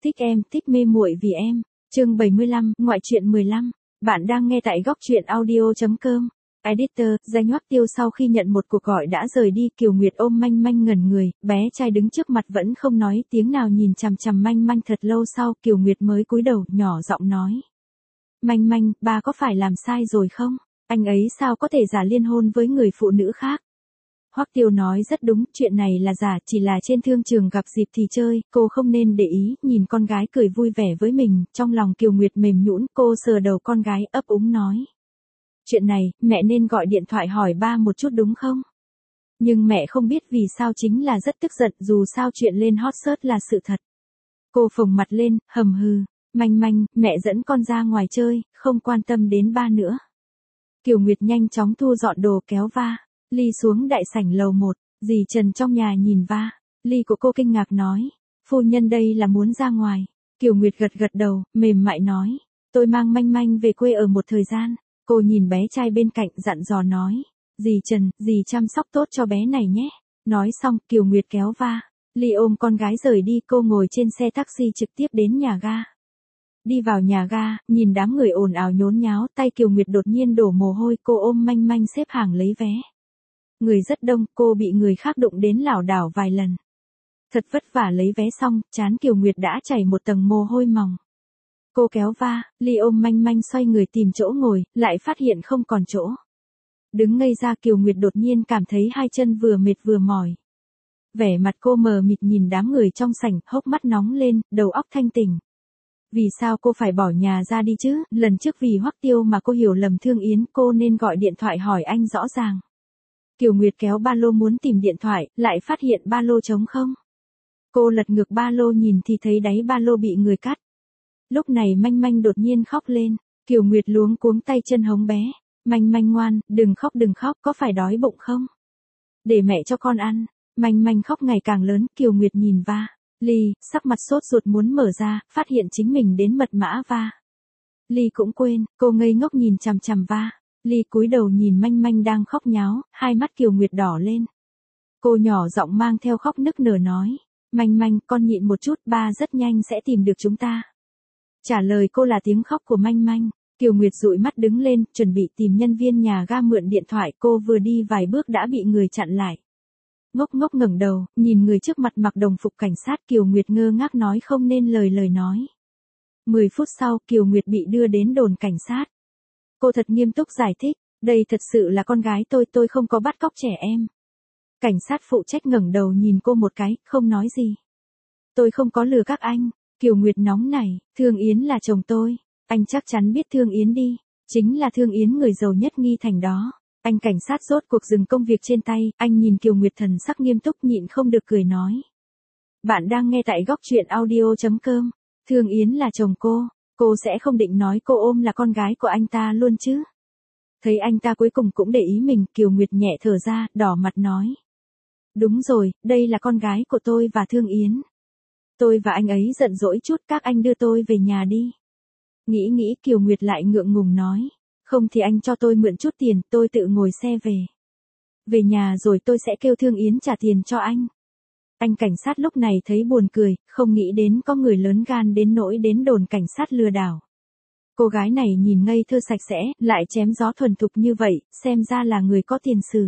Thích em, thích mê muội vì em. Chương 75, ngoại truyện 15. Bạn đang nghe tại góc truyện audio.com. Editor, Danh Hoắc Tiêu sau khi nhận một cuộc gọi đã rời đi. Kiều Nguyệt ôm Manh Manh ngẩn người, bé trai đứng trước mặt vẫn không nói tiếng nào nhìn chằm chằm Manh Manh thật lâu sau. Kiều Nguyệt mới cúi đầu, nhỏ giọng nói. Manh Manh, ba có phải làm sai rồi không? Anh ấy sao có thể giả liên hôn với người phụ nữ khác? Hoắc Tiêu nói rất đúng, chuyện này là giả, chỉ là trên thương trường gặp dịp thì chơi, cô không nên để ý. Nhìn con gái cười vui vẻ với mình, trong lòng Kiều Nguyệt mềm nhũn, cô sờ đầu con gái ấp úng nói. Chuyện này, mẹ nên gọi điện thoại hỏi ba một chút đúng không? Nhưng mẹ không biết vì sao, chính là rất tức giận, dù sao chuyện lên hot search là sự thật. Cô phồng mặt lên, hầm hừ, Manh Manh, mẹ dẫn con ra ngoài chơi, không quan tâm đến ba nữa. Kiều Nguyệt nhanh chóng thu dọn đồ kéo va Ly xuống đại sảnh lầu 1, dì Trần trong nhà nhìn va Ly của cô kinh ngạc nói, phu nhân đây là muốn ra ngoài. Kiều Nguyệt gật gật đầu, mềm mại nói, tôi mang Manh Manh về quê ở một thời gian. Cô nhìn bé trai bên cạnh dặn dò nói, dì Trần, dì chăm sóc tốt cho bé này nhé. Nói xong, Kiều Nguyệt kéo va Ly ôm con gái rời đi, cô ngồi trên xe taxi trực tiếp đến nhà ga. Đi vào nhà ga, nhìn đám người ồn ào nhốn nháo, tay Kiều Nguyệt đột nhiên đổ mồ hôi, cô ôm Manh Manh xếp hàng lấy vé. Người rất đông, cô bị người khác đụng đến lảo đảo vài lần. Thật vất vả lấy vé xong, trán Kiều Nguyệt đã chảy một tầng mồ hôi mỏng. Cô kéo va Ly ôm Manh Manh xoay người tìm chỗ ngồi, lại phát hiện không còn chỗ. Đứng ngây ra, Kiều Nguyệt đột nhiên cảm thấy hai chân vừa mệt vừa mỏi. Vẻ mặt cô mờ mịt nhìn đám người trong sảnh, hốc mắt nóng lên, đầu óc thanh tỉnh. Vì sao cô phải bỏ nhà ra đi chứ? Lần trước vì Hoắc Tiêu mà cô hiểu lầm Thương Yến, cô nên gọi điện thoại hỏi anh rõ ràng. Kiều Nguyệt kéo ba lô muốn tìm điện thoại, lại phát hiện ba lô trống không. Cô lật ngược ba lô nhìn thì thấy đáy ba lô bị người cắt. Lúc này Manh Manh đột nhiên khóc lên. Kiều Nguyệt luống cuống tay chân hống bé. Manh Manh ngoan, đừng khóc, có phải đói bụng không? Để mẹ cho con ăn. Manh Manh khóc ngày càng lớn, Kiều Nguyệt nhìn va Ly, sắc mặt sốt ruột muốn mở ra, phát hiện chính mình đến mật mã va Ly cũng quên, cô ngây ngốc nhìn chằm chằm va Ly cúi đầu nhìn Manh Manh đang khóc nháo, hai mắt Kiều Nguyệt đỏ lên. Cô nhỏ giọng mang theo khóc nức nở nói, Manh Manh, con nhịn một chút, ba rất nhanh sẽ tìm được chúng ta. Trả lời cô là tiếng khóc của Manh Manh. Kiều Nguyệt dụi mắt đứng lên, chuẩn bị tìm nhân viên nhà ga mượn điện thoại, cô vừa đi vài bước đã bị người chặn lại. Ngốc ngốc ngẩng đầu, nhìn người trước mặt mặc đồng phục cảnh sát, Kiều Nguyệt ngơ ngác nói không nên lời nói. 10 phút sau, Kiều Nguyệt bị đưa đến đồn cảnh sát. Cô thật nghiêm túc giải thích, đây thật sự là con gái tôi không có bắt cóc trẻ em. Cảnh sát phụ trách ngẩng đầu nhìn cô một cái, không nói gì. Tôi không có lừa các anh. Kiều Nguyệt nóng nảy, Thương Yến là chồng tôi. Anh chắc chắn biết Thương Yến đi. Chính là Thương Yến người giàu nhất Nghi Thành đó. Anh cảnh sát rốt cuộc dừng công việc trên tay, anh nhìn Kiều Nguyệt thần sắc nghiêm túc nhịn không được cười nói. Bạn đang nghe tại góc truyện audio.com. Thương Yến là chồng cô sẽ không định nói cô ôm là con gái của anh ta luôn chứ. Thấy anh ta cuối cùng cũng để ý mình, Kiều Nguyệt nhẹ thở ra, đỏ mặt nói. Đúng rồi, đây là con gái của tôi và Thương Yến. Tôi và anh ấy giận dỗi chút, các anh đưa tôi về nhà đi. Nghĩ Kiều Nguyệt lại ngượng ngùng nói. Không thì anh cho tôi mượn chút tiền, tôi tự ngồi xe về. Về nhà rồi tôi sẽ kêu Thương Yến trả tiền cho anh. Anh cảnh sát lúc này thấy buồn cười, không nghĩ đến có người lớn gan đến nỗi đến đồn cảnh sát lừa đảo. Cô gái này nhìn ngây thơ sạch sẽ, lại chém gió thuần thục như vậy, xem ra là người có tiền sử.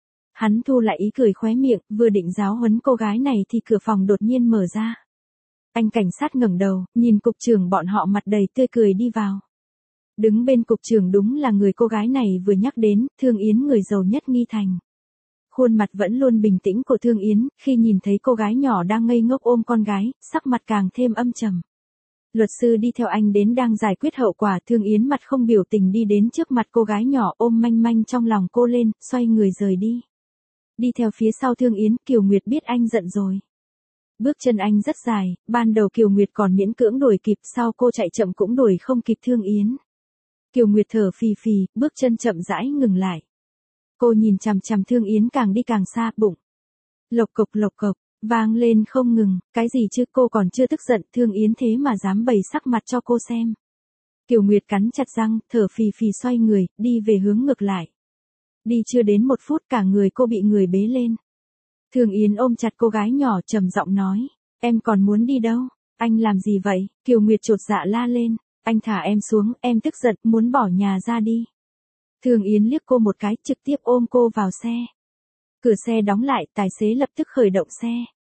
Hắn thu lại ý cười khóe miệng, vừa định giáo huấn cô gái này thì cửa phòng đột nhiên mở ra. Anh cảnh sát ngẩng đầu, nhìn cục trưởng bọn họ mặt đầy tươi cười đi vào. Đứng bên cục trưởng đúng là người cô gái này vừa nhắc đến, Thương Yến người giàu nhất Nghi Thành. Khuôn mặt vẫn luôn bình tĩnh của Thương Yến, khi nhìn thấy cô gái nhỏ đang ngây ngốc ôm con gái, sắc mặt càng thêm âm trầm. Luật sư đi theo anh đến đang giải quyết hậu quả, Thương Yến mặt không biểu tình đi đến trước mặt cô gái nhỏ ôm Manh Manh trong lòng cô lên, xoay người rời đi. Đi theo phía sau Thương Yến, Kiều Nguyệt biết anh giận rồi. Bước chân anh rất dài, ban đầu Kiều Nguyệt còn miễn cưỡng đuổi kịp, sau cô chạy chậm cũng đuổi không kịp Thương Yến. Kiều Nguyệt thở phì phì, bước chân chậm rãi ngừng lại. Cô nhìn chằm chằm Thương Yến càng đi càng xa, bụng lộc cộc, vang lên không ngừng, cái gì chứ, cô còn chưa tức giận, Thương Yến thế mà dám bày sắc mặt cho cô xem. Kiều Nguyệt cắn chặt răng, thở phì phì xoay người, đi về hướng ngược lại. Đi chưa đến 1 phút cả người cô bị người bế lên. Thương Yến ôm chặt cô gái nhỏ trầm giọng nói, em còn muốn đi đâu? Anh làm gì vậy? Kiều Nguyệt chột dạ la lên. Anh thả em xuống, em tức giận, muốn bỏ nhà ra đi. Thường Yến liếc cô một cái, trực tiếp ôm cô vào xe. Cửa xe đóng lại, tài xế lập tức khởi động xe.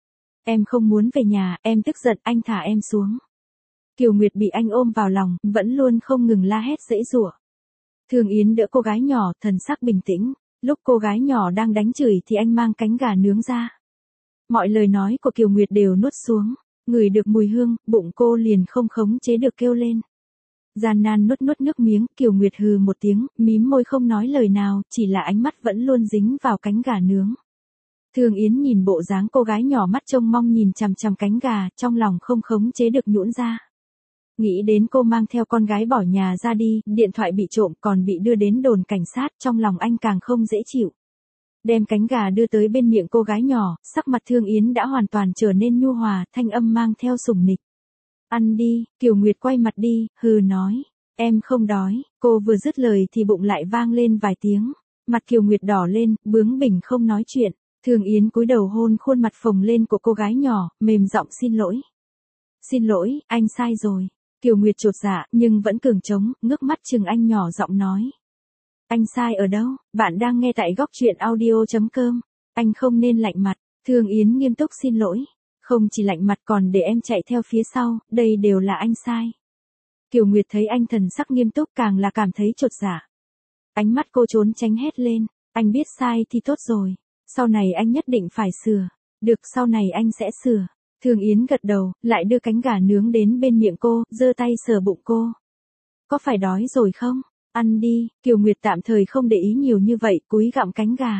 Em không muốn về nhà, em tức giận, anh thả em xuống. Kiều Nguyệt bị anh ôm vào lòng, vẫn luôn không ngừng la hét giãy giụa. Thường Yến đỡ cô gái nhỏ, thần sắc bình tĩnh. Lúc cô gái nhỏ đang đánh chửi thì anh mang cánh gà nướng ra. Mọi lời nói của Kiều Nguyệt đều nuốt xuống. Ngửi được mùi hương, bụng cô liền không khống chế được kêu lên. Gian nan nuốt nuốt nước miếng, Kiều Nguyệt hừ một tiếng, mím môi không nói lời nào, chỉ là ánh mắt vẫn luôn dính vào cánh gà nướng. Thường Yến nhìn bộ dáng cô gái nhỏ mắt trông mong nhìn chằm chằm cánh gà, trong lòng không khống chế được nhũn ra. Nghĩ đến cô mang theo con gái bỏ nhà ra đi, điện thoại bị trộm còn bị đưa đến đồn cảnh sát, trong lòng anh càng không dễ chịu. Đem cánh gà đưa tới bên miệng cô gái nhỏ, sắc mặt Thương Yến đã hoàn toàn trở nên nhu hòa, thanh âm mang theo sủng nịch. Ăn đi, Kiều Nguyệt quay mặt đi, hừ nói. Em không đói, cô vừa dứt lời thì bụng lại vang lên vài tiếng. Mặt Kiều Nguyệt đỏ lên, bướng bỉnh không nói chuyện. Thường Yến cúi đầu hôn khuôn mặt phồng lên của cô gái nhỏ, mềm giọng xin lỗi. Xin lỗi, anh sai rồi. Kiều Nguyệt chột dạ, nhưng vẫn cường trống, ngước mắt chừng anh nhỏ giọng nói. Anh sai ở đâu? Bạn đang nghe tại góc truyện audio.com. Anh không nên lạnh mặt. Thường Yến nghiêm túc xin lỗi. Không chỉ lạnh mặt còn để em chạy theo phía sau, đây đều là anh sai. Kiều Nguyệt thấy anh thần sắc nghiêm túc càng là cảm thấy chột dạ. Ánh mắt cô trốn tránh hét lên. Anh biết sai thì tốt rồi. Sau này anh nhất định phải sửa. Được, sau này anh sẽ sửa. Thường Yến gật đầu, lại đưa cánh gà nướng đến bên miệng cô, giơ tay sờ bụng cô. Có phải đói rồi không? Ăn đi, Kiều Nguyệt tạm thời không để ý nhiều như vậy, cúi gặm cánh gà.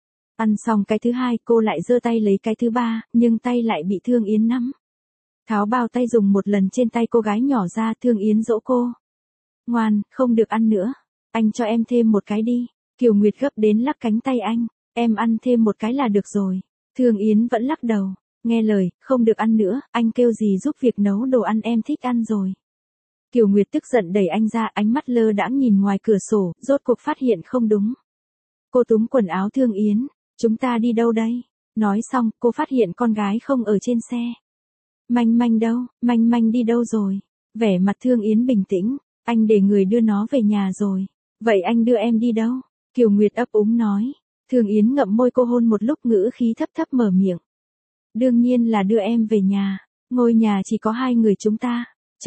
Ăn xong cái thứ hai, cô lại giơ tay lấy cái thứ ba, nhưng tay lại bị Thương Yến nắm. Tháo bao tay dùng một lần trên tay cô gái nhỏ ra, Thương Yến dỗ cô. Ngoan, không được ăn nữa. Anh cho em thêm một cái đi. Kiều Nguyệt gấp đến lắc cánh tay anh. Em ăn thêm một cái là được rồi. Thương Yến vẫn lắc đầu. Nghe lời, không được ăn nữa, anh kêu gì giúp việc nấu đồ ăn em thích ăn rồi. Kiều Nguyệt tức giận đẩy anh ra, ánh mắt lơ đãng nhìn ngoài cửa sổ, rốt cuộc phát hiện không đúng. Cô túm quần áo Thương Yến, chúng ta đi đâu đây? Nói xong, cô phát hiện con gái không ở trên xe. Manh Manh đâu, Manh Manh đi đâu rồi? Vẻ mặt Thương Yến bình tĩnh, anh để người đưa nó về nhà rồi. Vậy anh đưa em đi đâu? Kiều Nguyệt ấp úng nói. Thương Yến ngậm môi cô hôn một lúc ngữ khí thấp thấp mở miệng. Đương nhiên là đưa em về nhà, ngôi nhà chỉ có hai người chúng ta.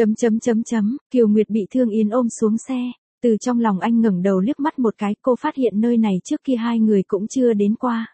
Kiều Nguyệt bị Thương Yến ôm xuống xe, từ trong lòng anh ngẩng đầu liếc mắt một cái, cô phát hiện nơi này trước kia hai người cũng chưa đến qua.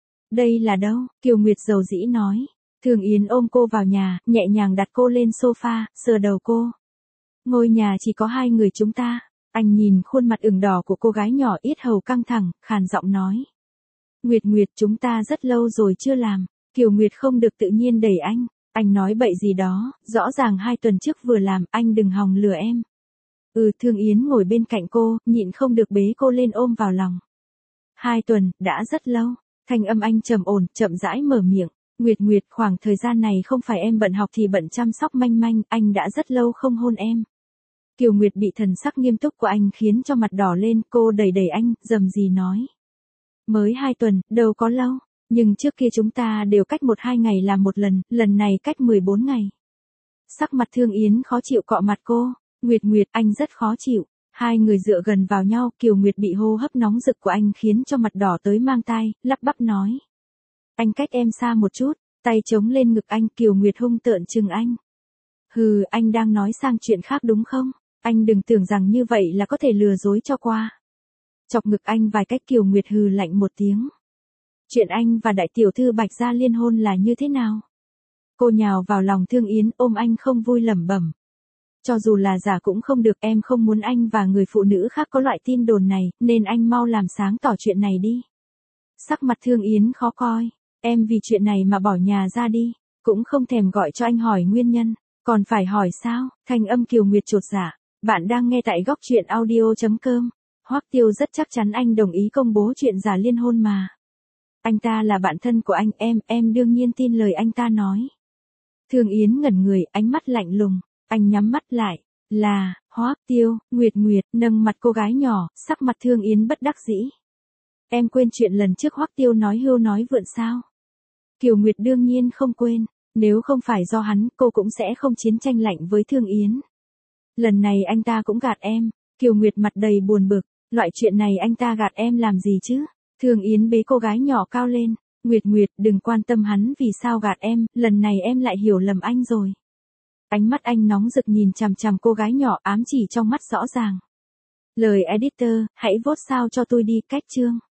Đây là đâu? Kiều Nguyệt dầu dĩ nói. Thương Yến ôm cô vào nhà, nhẹ nhàng đặt cô lên sofa, sờ đầu cô. Ngôi nhà chỉ có hai người chúng ta. Anh nhìn khuôn mặt ửng đỏ của cô gái nhỏ, yết hầu căng thẳng, khàn giọng nói. Nguyệt Nguyệt, chúng ta rất lâu rồi chưa làm. Kiều Nguyệt không được tự nhiên đẩy anh. Anh nói bậy gì đó, rõ ràng 2 tuần trước vừa làm, anh đừng hòng lừa em. Thương Yến ngồi bên cạnh cô, nhịn không được bế cô lên ôm vào lòng. 2 tuần, đã rất lâu. Thanh âm anh trầm ổn, chậm rãi mở miệng. Nguyệt Nguyệt, khoảng thời gian này không phải em bận học thì bận chăm sóc Manh Manh, anh đã rất lâu không hôn em. Kiều Nguyệt bị thần sắc nghiêm túc của anh khiến cho mặt đỏ lên, cô đẩy đẩy anh, rầm rì nói. Mới 2 tuần, đâu có lâu. Nhưng trước kia chúng ta đều cách 1-2 ngày làm một lần, lần này cách 14 ngày. Sắc mặt Thương Yến khó chịu cọ mặt cô. Nguyệt Nguyệt, anh rất khó chịu. Hai người dựa gần vào nhau, Kiều Nguyệt bị hô hấp nóng rực của anh khiến cho mặt đỏ tới mang tai, lắp bắp nói. Anh cách em xa một chút, tay chống lên ngực anh, Kiều Nguyệt hung tợn chừng anh. Hừ, anh đang nói sang chuyện khác đúng không? Anh đừng tưởng rằng như vậy là có thể lừa dối cho qua. Chọc ngực anh vài cách, Kiều Nguyệt hừ lạnh một tiếng. Chuyện anh và đại tiểu thư Bạch Gia liên hôn là như thế nào? Cô nhào vào lòng Thương Yến, ôm anh không vui lẩm bẩm. Cho dù là giả cũng không được, em không muốn anh và người phụ nữ khác có loại tin đồn này, nên anh mau làm sáng tỏ chuyện này đi. Sắc mặt Thương Yến khó coi, em vì chuyện này mà bỏ nhà ra đi, cũng không thèm gọi cho anh hỏi nguyên nhân, còn phải hỏi sao? Thanh âm Kiều Nguyệt chột dạ. Bạn đang nghe tại góc truyện audio.com. Hoắc Tiêu rất chắc chắn anh đồng ý công bố chuyện giả liên hôn mà. Anh ta là bạn thân của anh, em đương nhiên tin lời anh ta nói. Thương Yến ngẩn người, ánh mắt lạnh lùng, anh nhắm mắt lại, là, Hoắc Tiêu, Nguyệt Nguyệt, nâng mặt cô gái nhỏ, sắc mặt Thương Yến bất đắc dĩ. Em quên chuyện lần trước Hoắc Tiêu nói hưu nói vượn sao? Kiều Nguyệt đương nhiên không quên, Nếu không phải do hắn, cô cũng sẽ không chiến tranh lạnh với Thương Yến. Lần này anh ta cũng gạt em. Kiều Nguyệt mặt đầy buồn bực. Loại chuyện này anh ta gạt em làm gì chứ? Thương Yến bế cô gái nhỏ cao lên. Nguyệt Nguyệt, đừng quan tâm hắn vì sao gạt em, lần này em lại hiểu lầm anh rồi. Ánh mắt anh nóng rực nhìn chằm chằm cô gái nhỏ, ám chỉ trong mắt rõ ràng. Lời editor, hãy vote sao cho tôi đi, cách chương.